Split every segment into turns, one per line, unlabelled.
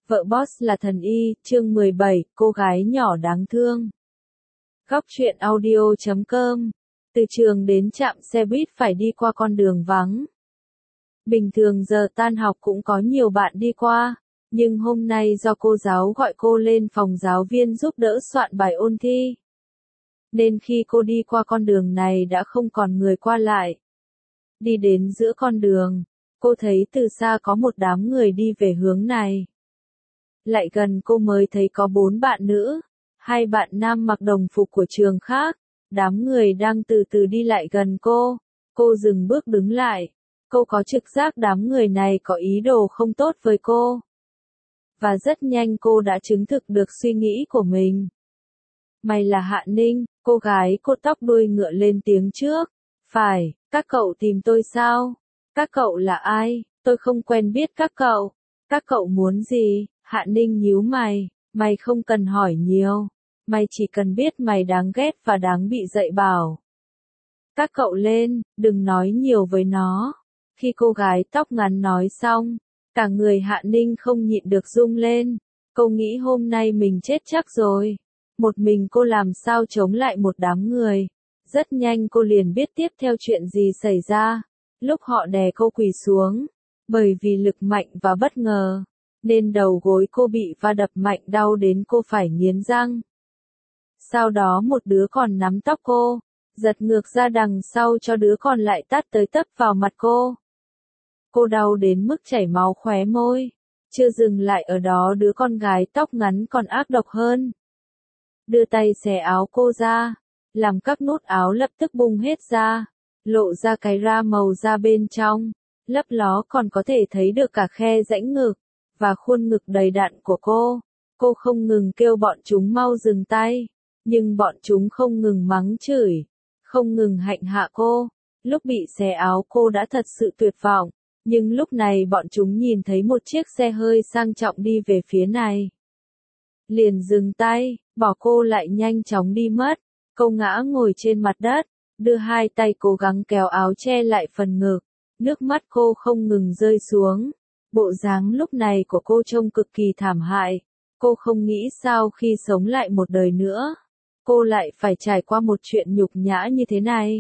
Vợ boss là thần y, chương 17, cô gái nhỏ đáng thương. Góc truyện audio.com. Từ trường đến trạm xe buýt phải đi qua con đường vắng. Bình thường giờ tan học cũng có nhiều bạn đi qua, nhưng hôm nay do cô giáo gọi cô lên phòng giáo viên giúp đỡ soạn bài ôn thi, nên khi cô đi qua con đường này đã không còn người qua lại. Đi đến giữa con đường, cô thấy từ xa có một đám người đi về hướng này. Lại gần cô mới thấy có 4 bạn nữ, 2 bạn nam mặc đồng phục của trường khác. Đám người đang từ từ đi lại gần cô. Cô dừng bước đứng lại. Cô có trực giác đám người này có ý đồ không tốt với cô. Và rất nhanh cô đã chứng thực được suy nghĩ của mình. Mày là Hạ Ninh, cô gái cột tóc đuôi ngựa lên tiếng trước. Phải, các cậu tìm tôi sao? Các cậu là ai? Tôi không quen biết các cậu. Các cậu muốn gì? Hạ Ninh nhíu mày, mày không cần hỏi nhiều. Mày chỉ cần biết mày đáng ghét và đáng bị dạy bảo. Các cậu lên, đừng nói nhiều với nó. Khi cô gái tóc ngắn nói xong, cả người Hạ Ninh không nhịn được rung lên. Cô nghĩ hôm nay mình chết chắc rồi. Một mình cô làm sao chống lại một đám người. Rất nhanh cô liền biết tiếp theo chuyện gì xảy ra. Lúc họ đè cô quỳ xuống, bởi vì lực mạnh và bất ngờ, nên đầu gối cô bị va đập mạnh đau đến cô phải nghiến răng. Sau đó một đứa còn nắm tóc cô, giật ngược ra đằng sau cho đứa còn lại tát tới tấp vào mặt cô. Cô đau đến mức chảy máu khóe môi. Chưa dừng lại ở đó, đứa con gái tóc ngắn còn ác độc hơn. Đưa tay xé áo cô ra, làm các nút áo lập tức bung hết ra, lộ ra cái ra màu da bên trong, lấp ló còn có thể thấy được cả khe rãnh ngực và khuôn ngực đầy đặn của cô. Cô không ngừng kêu bọn chúng mau dừng tay, nhưng bọn chúng không ngừng mắng chửi, không ngừng hạnh hạ cô. Lúc bị xé áo cô đã thật sự tuyệt vọng, nhưng lúc này bọn chúng nhìn thấy một chiếc xe hơi sang trọng đi về phía này, liền dừng tay, bỏ cô lại nhanh chóng đi mất. Cô ngã ngồi trên mặt đất, đưa hai tay cố gắng kéo áo che lại phần ngực, nước mắt cô không ngừng rơi xuống. Bộ dáng lúc này của cô trông cực kỳ thảm hại. Cô không nghĩ sao khi sống lại một đời nữa, cô lại phải trải qua một chuyện nhục nhã như thế này.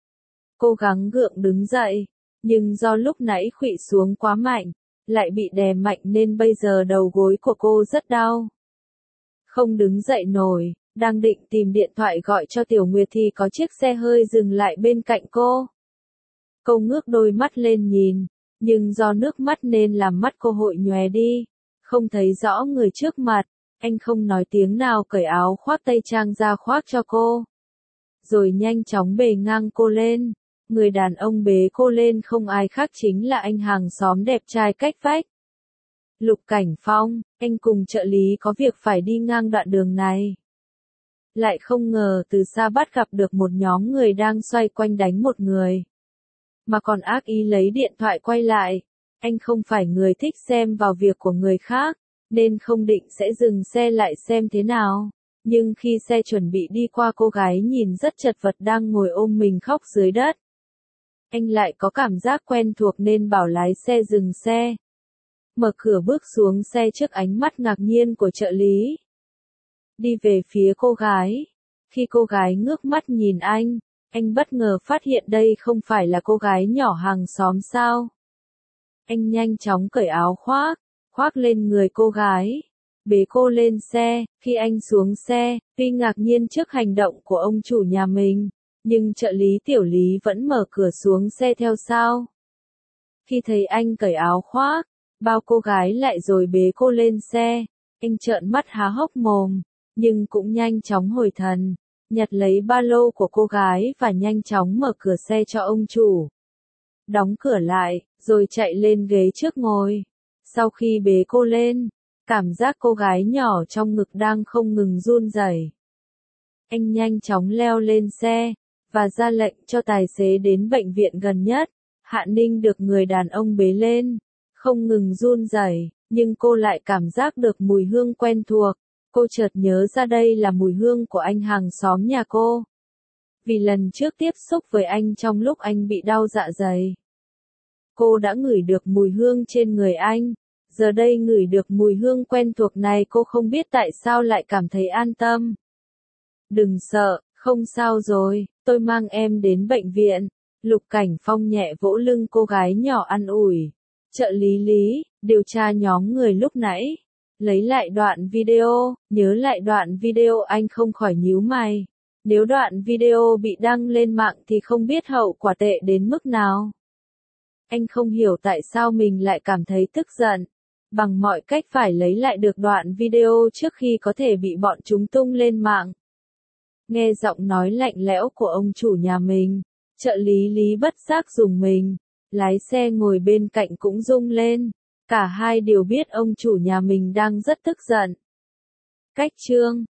Cô gắng gượng đứng dậy, nhưng do lúc nãy khuỵu xuống quá mạnh, lại bị đè mạnh nên bây giờ đầu gối của cô rất đau. Không đứng dậy nổi, đang định tìm điện thoại gọi cho Tiểu Nguyệt thì có chiếc xe hơi dừng lại bên cạnh cô. Cô ngước đôi mắt lên nhìn, nhưng do nước mắt nên làm mắt cô hội nhòe đi, không thấy rõ người trước mặt. Anh không nói tiếng nào cởi áo khoác tây trang ra khoác cho cô, rồi nhanh chóng bế ngang cô lên. Người đàn ông bế cô lên không ai khác chính là anh hàng xóm đẹp trai cách vách, Lục Cảnh Phong. Anh cùng trợ lý có việc phải đi ngang đoạn đường này, lại không ngờ từ xa bắt gặp được một nhóm người đang xoay quanh đánh một người, mà còn ác ý lấy điện thoại quay lại. Anh không phải người thích xem vào việc của người khác, nên không định sẽ dừng xe lại xem thế nào. Nhưng khi xe chuẩn bị đi qua, cô gái nhìn rất chật vật đang ngồi ôm mình khóc dưới đất. Anh lại có cảm giác quen thuộc nên bảo lái xe dừng xe, mở cửa bước xuống xe trước ánh mắt ngạc nhiên của trợ lý, đi về phía cô gái. Khi cô gái ngước mắt nhìn anh bất ngờ phát hiện đây không phải là cô gái nhỏ hàng xóm sao. Anh nhanh chóng cởi áo khoác lên người cô gái, bế cô lên xe. Khi anh xuống xe, tuy ngạc nhiên trước hành động của ông chủ nhà mình, nhưng trợ lý Tiểu Lý vẫn mở cửa xuống xe theo sau. Khi thấy anh cởi áo khoác, bao cô gái lại rồi bế cô lên xe, anh trợn mắt há hốc mồm, nhưng cũng nhanh chóng hồi thần, nhặt lấy ba lô của cô gái và nhanh chóng mở cửa xe cho ông chủ. Đóng cửa lại, rồi chạy lên ghế trước ngồi. Sau khi bế cô lên, cảm giác cô gái nhỏ trong ngực đang không ngừng run rẩy. Anh nhanh chóng leo lên xe, và ra lệnh cho tài xế đến bệnh viện gần nhất. Hạ Ninh được người đàn ông bế lên, không ngừng run rẩy, nhưng cô lại cảm giác được mùi hương quen thuộc. Cô chợt nhớ ra đây là mùi hương của anh hàng xóm nhà cô, vì lần trước tiếp xúc với anh trong lúc anh bị đau dạ dày, cô đã ngửi được mùi hương trên người anh. Giờ đây ngửi được mùi hương quen thuộc này cô không biết tại sao lại cảm thấy an tâm. Đừng sợ, không sao rồi, tôi mang em đến bệnh viện. Lục Cảnh Phong nhẹ vỗ lưng cô gái nhỏ an ủi. Trợ lý Lý, điều tra nhóm người lúc nãy. Lấy lại đoạn video, nhớ lại đoạn video anh không khỏi nhíu mày. Nếu đoạn video bị đăng lên mạng thì không biết hậu quả tệ đến mức nào. Anh không hiểu tại sao mình lại cảm thấy tức giận. Bằng mọi cách phải lấy lại được đoạn video trước khi có thể bị bọn chúng tung lên mạng. Nghe giọng nói lạnh lẽo của ông chủ nhà mình, trợ lý Lý bất giác rùng mình. Lái xe ngồi bên cạnh cũng rung lên. Cả hai đều biết ông chủ nhà mình đang rất tức giận. Cách chương